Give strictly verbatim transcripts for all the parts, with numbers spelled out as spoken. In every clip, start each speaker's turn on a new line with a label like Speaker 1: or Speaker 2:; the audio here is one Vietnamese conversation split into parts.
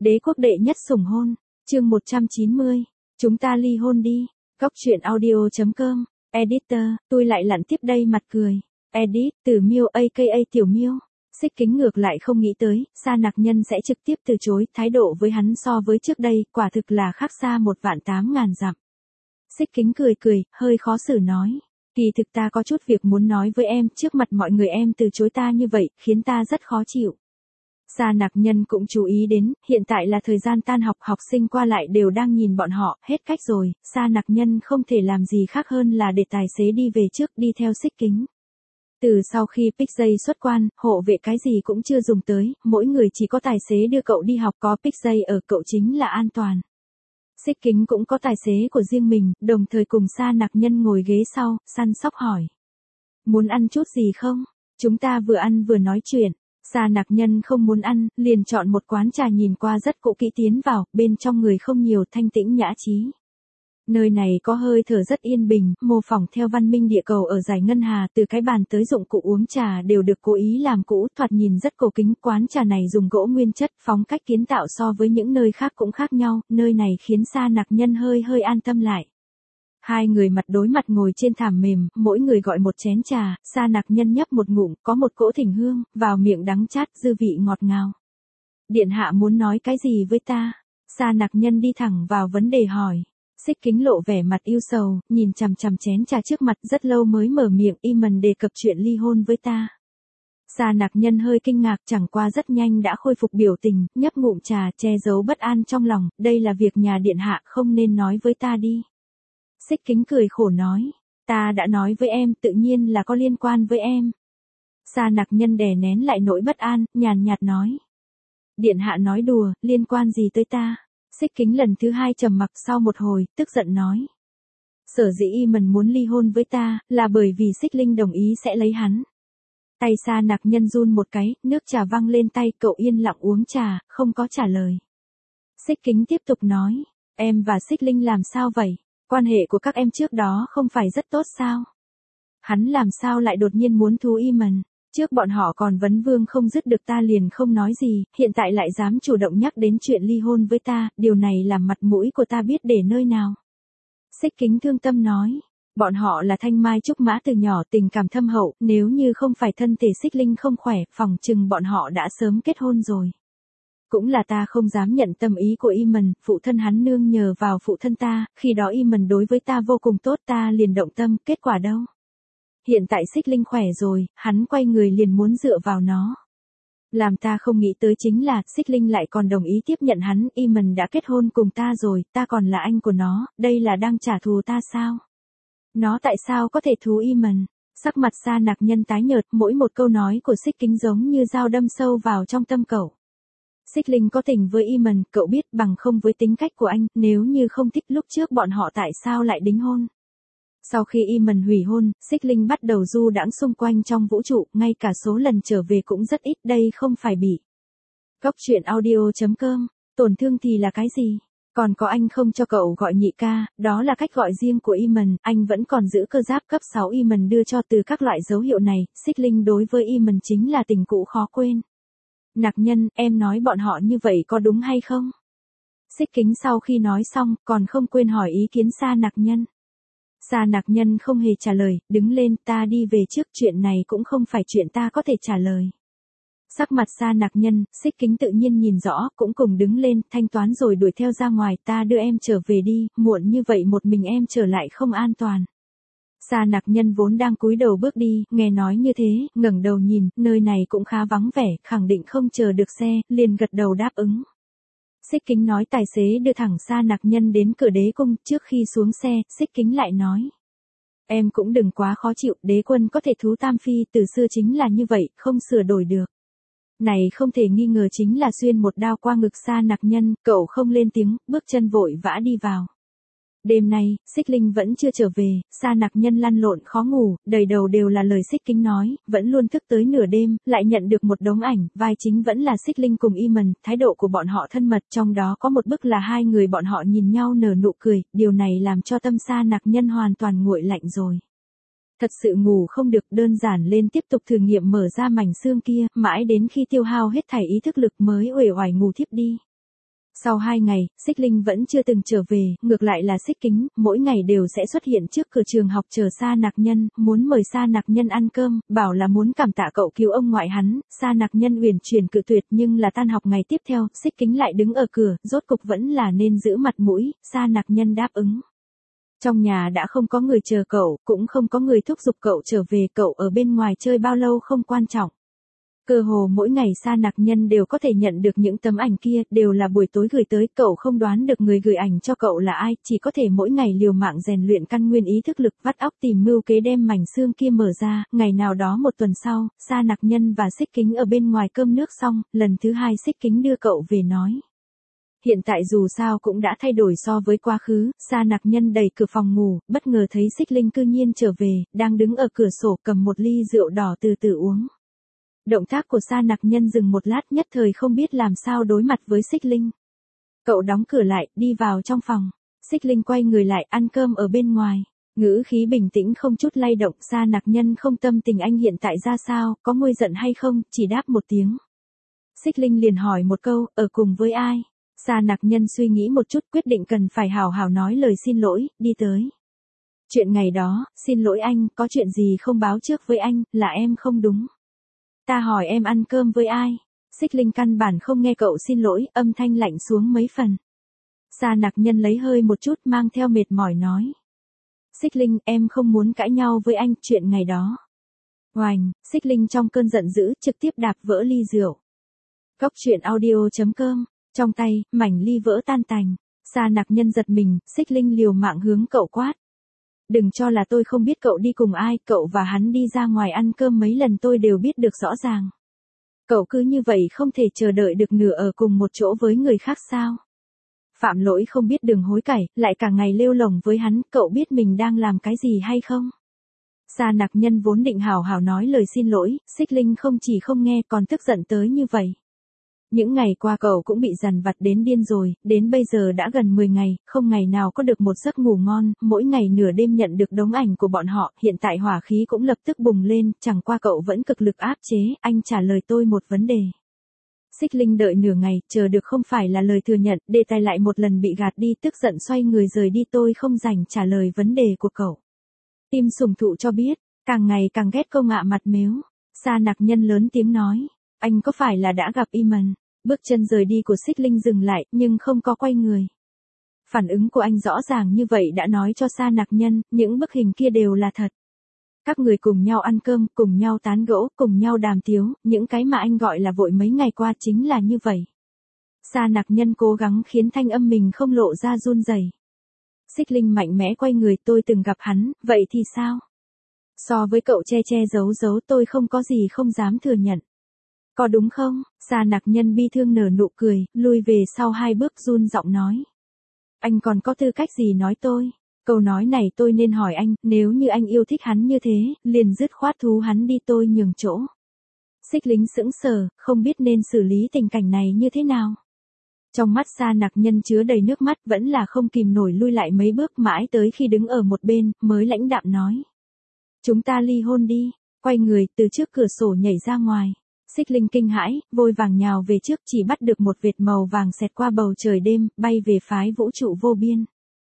Speaker 1: Đế quốc đệ nhất sủng hôn, chương một trăm chín mươi, chúng ta ly hôn đi, Cóc truyện audio chấm com, editor, tôi lại lặn tiếp đây mặt cười, edit, từ Miêu aka Tiểu Miêu. Xích Kính ngược lại không nghĩ tới, Sa Nặc Nhân sẽ trực tiếp từ chối, thái độ với hắn so với trước đây, quả thực là khác xa một vạn tám ngàn dặm. Xích Kính cười cười, hơi khó xử nói, kỳ thực ta có chút việc muốn nói với em, trước mặt mọi người em từ chối ta như vậy, khiến ta rất khó chịu. Sa Nặc Nhân cũng chú ý đến, hiện tại là thời gian tan học, học sinh qua lại đều đang nhìn bọn họ, hết cách rồi, Sa Nặc Nhân không thể làm gì khác hơn là để tài xế đi về trước, đi theo Xích Kính. Từ sau khi Pixay xuất quan, hộ vệ cái gì cũng chưa dùng tới, mỗi người chỉ có tài xế đưa cậu đi học, có Pixay ở cậu chính là an toàn. Xích Kính cũng có tài xế của riêng mình, đồng thời cùng Sa Nặc Nhân ngồi ghế sau, săn sóc hỏi. Muốn ăn chút gì không? Chúng ta vừa ăn vừa nói chuyện. Sa Nặc Nhân không muốn ăn, liền chọn một quán trà nhìn qua rất cũ kỹ tiến vào, bên trong người không nhiều, thanh tĩnh nhã trí. Nơi này có hơi thở rất yên bình, mô phỏng theo văn minh địa cầu ở dải ngân hà, từ cái bàn tới dụng cụ uống trà đều được cố ý làm cũ, thoạt nhìn rất cổ kính. Quán trà này dùng gỗ nguyên chất, phong cách kiến tạo so với những nơi khác cũng khác nhau, nơi này khiến Sa Nặc Nhân hơi hơi an tâm lại. Hai người mặt đối mặt ngồi trên thảm mềm, mỗi người gọi một chén trà, Sa Nặc Nhân nhấp một ngụm, có một cỗ thỉnh hương, vào miệng đắng chát, dư vị ngọt ngào. Điện hạ muốn nói cái gì với ta? Sa Nặc Nhân đi thẳng vào vấn đề hỏi. Xích Kính lộ vẻ mặt yêu sầu, nhìn chằm chằm chén trà trước mặt rất lâu mới mở miệng, y mần đề cập chuyện ly hôn với ta. Sa Nặc Nhân hơi kinh ngạc, chẳng qua rất nhanh đã khôi phục biểu tình, nhấp ngụm trà, che giấu bất an trong lòng, đây là việc nhà điện hạ, không nên nói với ta đi. Xích Kính cười khổ nói, ta đã nói với em, tự nhiên là có liên quan với em. Sa Nặc Nhân đè nén lại nỗi bất an, nhàn nhạt nói. Điện hạ nói đùa, liên quan gì tới ta? Xích Kính lần thứ hai trầm mặc, sau một hồi, tức giận nói. Sở dĩ y mần muốn ly hôn với ta, là bởi vì Xích Linh đồng ý sẽ lấy hắn. Tay Sa Nặc Nhân run một cái, nước trà văng lên tay, cậu yên lặng uống trà, không có trả lời. Xích Kính tiếp tục nói, em và Xích Linh làm sao vậy? Quan hệ của các em trước đó không phải rất tốt sao? Hắn làm sao lại đột nhiên muốn thú y mần? Trước bọn họ còn vấn vương không dứt được, ta liền không nói gì, hiện tại lại dám chủ động nhắc đến chuyện ly hôn với ta, điều này làm mặt mũi của ta biết để nơi nào. Xích Kính thương tâm nói, bọn họ là thanh mai trúc mã từ nhỏ, tình cảm thâm hậu, nếu như không phải thân thể Xích Linh không khỏe, phỏng chừng bọn họ đã sớm kết hôn rồi. Cũng là ta không dám nhận tâm ý của y mần, phụ thân hắn nương nhờ vào phụ thân ta, khi đó y mần đối với ta vô cùng tốt, ta liền động tâm, kết quả đâu? Hiện tại Xích Linh khỏe rồi, hắn quay người liền muốn dựa vào nó. Làm ta không nghĩ tới chính là, Xích Linh lại còn đồng ý tiếp nhận hắn, y mần đã kết hôn cùng ta rồi, ta còn là anh của nó, đây là đang trả thù ta sao? Nó tại sao có thể thú y mần? Sắc mặt Sa Nặc Nhân tái nhợt, mỗi một câu nói của Xích Kính giống như dao đâm sâu vào trong tâm cậu. Xích Linh có tình với y mần, cậu biết, bằng không với tính cách của anh, nếu như không thích lúc trước bọn họ tại sao lại đính hôn. Sau khi y mần hủy hôn, Xích Linh bắt đầu du đãng xung quanh trong vũ trụ, ngay cả số lần trở về cũng rất ít, đây không phải bị. Cóc truyện audio chấm com, tổn thương thì là cái gì? Còn có anh không cho cậu gọi nhị ca, đó là cách gọi riêng của y mần, anh vẫn còn giữ cơ giáp cấp sáu y mần đưa cho. Từ các loại dấu hiệu này, Xích Linh đối với y mần chính là tình cũ khó quên. Nặc Nhân, em nói bọn họ như vậy có đúng hay không? Xích Kính sau khi nói xong, còn không quên hỏi ý kiến Sa Nặc Nhân. Sa Nặc Nhân không hề trả lời, đứng lên, ta đi về trước, chuyện này cũng không phải chuyện ta có thể trả lời. Sắc mặt Sa Nặc Nhân, Xích Kính tự nhiên nhìn rõ, cũng cùng đứng lên, thanh toán rồi đuổi theo ra ngoài, ta đưa em trở về đi, muộn như vậy một mình em trở lại không an toàn. Sa Nặc Nhân vốn đang cúi đầu bước đi, nghe nói như thế, ngẩng đầu nhìn, nơi này cũng khá vắng vẻ, khẳng định không chờ được xe, liền gật đầu đáp ứng. Xích Kính nói tài xế đưa thẳng Sa Nặc Nhân đến cửa đế cung, trước khi xuống xe, Xích Kính lại nói. Em cũng đừng quá khó chịu, đế quân có thể thú tam phi, từ xưa chính là như vậy, không sửa đổi được. Này không thể nghi ngờ chính là xuyên một đao qua ngực Sa Nặc Nhân, cậu không lên tiếng, bước chân vội vã đi vào. Đêm nay, Xích Linh vẫn chưa trở về, Sa Nặc Nhân lăn lộn khó ngủ, đầy đầu đều là lời Xích Kính nói, vẫn luôn thức tới nửa đêm, lại nhận được một đống ảnh, vai chính vẫn là Xích Linh cùng y mần, thái độ của bọn họ thân mật, trong đó có một bức là hai người bọn họ nhìn nhau nở nụ cười, điều này làm cho tâm Sa Nặc Nhân hoàn toàn nguội lạnh rồi. Thật sự ngủ không được, đơn giản lên tiếp tục thử nghiệm mở ra mảnh xương kia, mãi đến khi tiêu hao hết thảy ý thức lực mới uể oải ngủ thiếp đi. Sau hai ngày, Xích Linh vẫn chưa từng trở về, ngược lại là Xích Kính, mỗi ngày đều sẽ xuất hiện trước cửa trường học chờ Sa Nặc Nhân, muốn mời Sa Nặc Nhân ăn cơm, bảo là muốn cảm tạ cậu cứu ông ngoại hắn. Sa Nặc Nhân uyển chuyển cự tuyệt, nhưng là tan học ngày tiếp theo, Xích Kính lại đứng ở cửa, rốt cục vẫn là nên giữ mặt mũi. Sa Nặc Nhân đáp ứng. Trong nhà đã không có người chờ cậu, cũng không có người thúc giục cậu trở về, cậu ở bên ngoài chơi bao lâu không quan trọng. Cơ hồ mỗi ngày Sa Nặc Nhân đều có thể nhận được những tấm ảnh kia, đều là buổi tối gửi tới, cậu không đoán được người gửi ảnh cho cậu là ai, chỉ có thể mỗi ngày liều mạng rèn luyện căn nguyên ý thức lực, vắt óc tìm mưu kế đem mảnh xương kia mở ra. Ngày nào đó một tuần sau, Sa Nặc Nhân và Xích Kính ở bên ngoài cơm nước xong, lần thứ hai Xích Kính đưa cậu về nói. Hiện tại dù sao cũng đã thay đổi so với quá khứ. Sa Nặc Nhân đẩy cửa phòng ngủ, bất ngờ thấy Xích Linh cư nhiên trở về, đang đứng ở cửa sổ cầm một ly rượu đỏ từ từ uống. Động tác của Sa Nặc Nhân dừng một lát, nhất thời không biết làm sao đối mặt với Xích Linh. Cậu đóng cửa lại, đi vào trong phòng. Xích Linh quay người lại, ăn cơm ở bên ngoài. Ngữ khí bình tĩnh không chút lay động. Sa Nặc Nhân không tâm tình anh hiện tại ra sao, có nguôi giận hay không, chỉ đáp một tiếng. Xích Linh liền hỏi một câu, ở cùng với ai? Sa Nặc Nhân suy nghĩ một chút, quyết định cần phải hào hào nói lời xin lỗi, đi tới. Chuyện ngày đó, xin lỗi anh, có chuyện gì không báo trước với anh, là em không đúng. Ta hỏi em ăn cơm với ai? Xích Linh căn bản không nghe cậu xin lỗi, âm thanh lạnh xuống mấy phần. Sa Nặc Nhân lấy hơi một chút, mang theo mệt mỏi nói. Xích Linh, em không muốn cãi nhau với anh, chuyện ngày đó. Oành, Xích Linh trong cơn giận dữ, trực tiếp đạp vỡ ly rượu. Cóc truyện audio chấm com, trong tay, mảnh ly vỡ tan tành. Sa Nặc Nhân giật mình, Xích Linh liều mạng hướng cậu quát. Đừng cho là tôi không biết cậu đi cùng ai, cậu và hắn đi ra ngoài ăn cơm mấy lần tôi đều biết được rõ ràng. Cậu cứ như vậy không thể chờ đợi được nửa ở cùng một chỗ với người khác sao? Phạm lỗi không biết đường hối cải, lại cả ngày lêu lồng với hắn, cậu biết mình đang làm cái gì hay không? Sa Nặc Nhân vốn định hào hào nói lời xin lỗi, Xích Linh không chỉ không nghe còn tức giận tới như vậy. Những ngày qua cậu cũng bị dằn vặt đến điên rồi, đến bây giờ đã gần mười ngày, không ngày nào có được một giấc ngủ ngon, mỗi ngày nửa đêm nhận được đống ảnh của bọn họ, hiện tại hỏa khí cũng lập tức bùng lên, chẳng qua cậu vẫn cực lực áp chế, anh trả lời tôi một vấn đề. Xích Linh đợi nửa ngày, chờ được không phải là lời thừa nhận, đề tài lại một lần bị gạt đi, tức giận xoay người rời đi, tôi không rảnh trả lời vấn đề của cậu. Tim sùng thụ cho biết, càng ngày càng ghét câu ngạ mặt mếu. Sa Nặc Nhân lớn tiếng nói, anh có phải là đã gặp Iman? Bước chân rời đi của Xích Linh dừng lại, nhưng không có quay người. Phản ứng của anh rõ ràng như vậy đã nói cho Sa Nặc Nhân, những bức hình kia đều là thật. Các người cùng nhau ăn cơm, cùng nhau tán gẫu, cùng nhau đàm tiếu, những cái mà anh gọi là vội mấy ngày qua chính là như vậy. Sa Nặc Nhân cố gắng khiến thanh âm mình không lộ ra run rẩy. Xích Linh mạnh mẽ quay người, tôi từng gặp hắn, vậy thì sao? So với cậu che che giấu giấu tôi không có gì không dám thừa nhận. Có đúng không? Sa Nặc Nhân bi thương nở nụ cười, lùi về sau hai bước run giọng nói. Anh còn có tư cách gì nói tôi? Câu nói này tôi nên hỏi anh, nếu như anh yêu thích hắn như thế, liền dứt khoát thú hắn đi, tôi nhường chỗ. Xích Linh sững sờ, không biết nên xử lý tình cảnh này như thế nào. Trong mắt Sa Nặc Nhân chứa đầy nước mắt, vẫn là không kìm nổi lui lại mấy bước, mãi tới khi đứng ở một bên, mới lãnh đạm nói. Chúng ta ly hôn đi, quay người, từ trước cửa sổ nhảy ra ngoài. Xích Linh kinh hãi, vội vàng nhào về trước, chỉ bắt được một vệt màu vàng xẹt qua bầu trời đêm, bay về phái vũ trụ vô biên.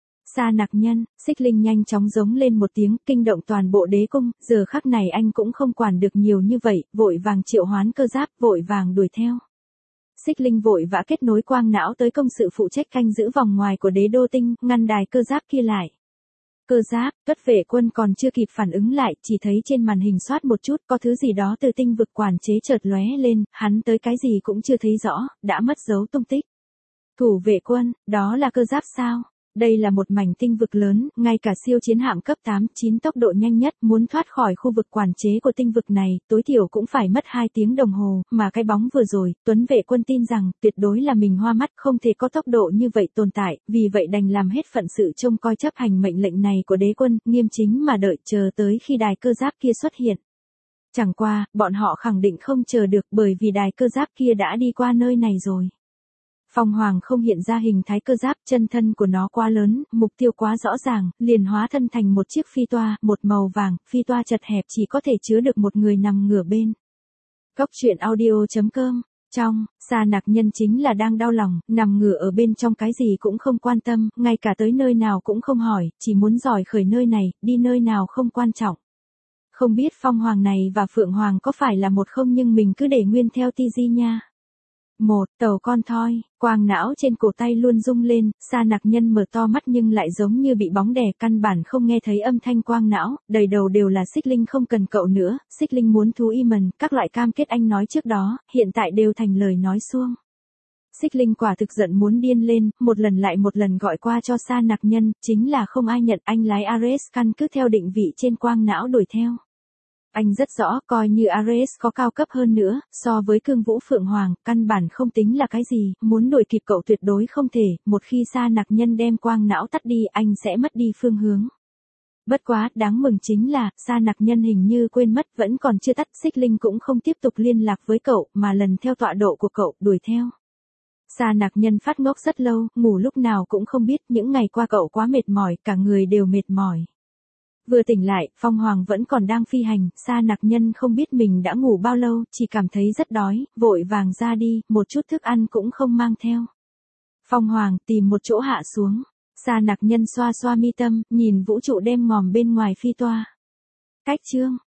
Speaker 1: Sa Nặc Nhân, Xích Linh nhanh chóng giống lên một tiếng, kinh động toàn bộ đế cung, giờ khắc này anh cũng không quản được nhiều như vậy, vội vàng triệu hoán cơ giáp, vội vàng đuổi theo. Xích Linh vội vã kết nối quang não tới công sự phụ trách canh giữ vòng ngoài của đế đô tinh, ngăn đài cơ giáp kia lại. Cơ giáp, Tuất Vệ Quân còn chưa kịp phản ứng lại, chỉ thấy trên màn hình soát một chút, có thứ gì đó từ tinh vực quản chế chợt lóe lên, hắn tới cái gì cũng chưa thấy rõ, đã mất dấu tung tích. Thủ Vệ Quân, đó là cơ giáp sao? Đây là một mảnh tinh vực lớn, ngay cả siêu chiến hạm cấp tám chín tốc độ nhanh nhất, muốn thoát khỏi khu vực quản chế của tinh vực này, tối thiểu cũng phải mất hai tiếng đồng hồ, mà cái bóng vừa rồi, Tuấn Vệ Quân tin rằng, tuyệt đối là mình hoa mắt, không thể có tốc độ như vậy tồn tại, vì vậy đành làm hết phận sự trông coi chấp hành mệnh lệnh này của đế quân, nghiêm chính mà đợi chờ tới khi đài cơ giáp kia xuất hiện. Chẳng qua, bọn họ khẳng định không chờ được bởi vì đài cơ giáp kia đã đi qua nơi này rồi. Phong Hoàng không hiện ra hình thái cơ giáp, chân thân của nó quá lớn, mục tiêu quá rõ ràng, liền hóa thân thành một chiếc phi toa, một màu vàng, phi toa chật hẹp chỉ có thể chứa được một người nằm ngửa bên. Cóc truyện audio chấm com Trong, Sa Nặc Nhân chính là đang đau lòng, nằm ngửa ở bên trong cái gì cũng không quan tâm, ngay cả tới nơi nào cũng không hỏi, chỉ muốn dòi khởi nơi này, đi nơi nào không quan trọng. Không biết Phong Hoàng này và Phượng Hoàng có phải là một không nhưng mình cứ để nguyên theo ti di nha. Một, tàu con thoi, quang não trên cổ tay luôn rung lên, Sa Nặc Nhân mở to mắt nhưng lại giống như bị bóng đè, căn bản không nghe thấy âm thanh quang não, đầy đầu đều là Xích Linh không cần cậu nữa, Xích Linh muốn thú y mần, các loại cam kết anh nói trước đó, hiện tại đều thành lời nói suông. Xích Linh quả thực giận muốn điên lên, một lần lại một lần gọi qua cho Sa Nặc Nhân, chính là không ai nhận, anh lái Ares căn cứ theo định vị trên quang não đuổi theo. Anh rất rõ, coi như Ares có cao cấp hơn nữa, so với Cương Vũ Phượng Hoàng, căn bản không tính là cái gì, muốn đuổi kịp cậu tuyệt đối không thể, một khi Sa Nặc Nhân đem quang não tắt đi, anh sẽ mất đi phương hướng. Bất quá, đáng mừng chính là, Sa Nặc Nhân hình như quên mất, vẫn còn chưa tắt, Xích Linh cũng không tiếp tục liên lạc với cậu, mà lần theo tọa độ của cậu, đuổi theo. Sa Nặc Nhân phát ngốc rất lâu, ngủ lúc nào cũng không biết, những ngày qua cậu quá mệt mỏi, cả người đều mệt mỏi. Vừa tỉnh lại, Phong Hoàng vẫn còn đang phi hành, Sa Nặc Nhân không biết mình đã ngủ bao lâu, chỉ cảm thấy rất đói, vội vàng ra đi, một chút thức ăn cũng không mang theo. Phong Hoàng tìm một chỗ hạ xuống, Sa Nặc Nhân xoa xoa mi tâm, nhìn vũ trụ đêm ngòm bên ngoài phi toa. Cách chương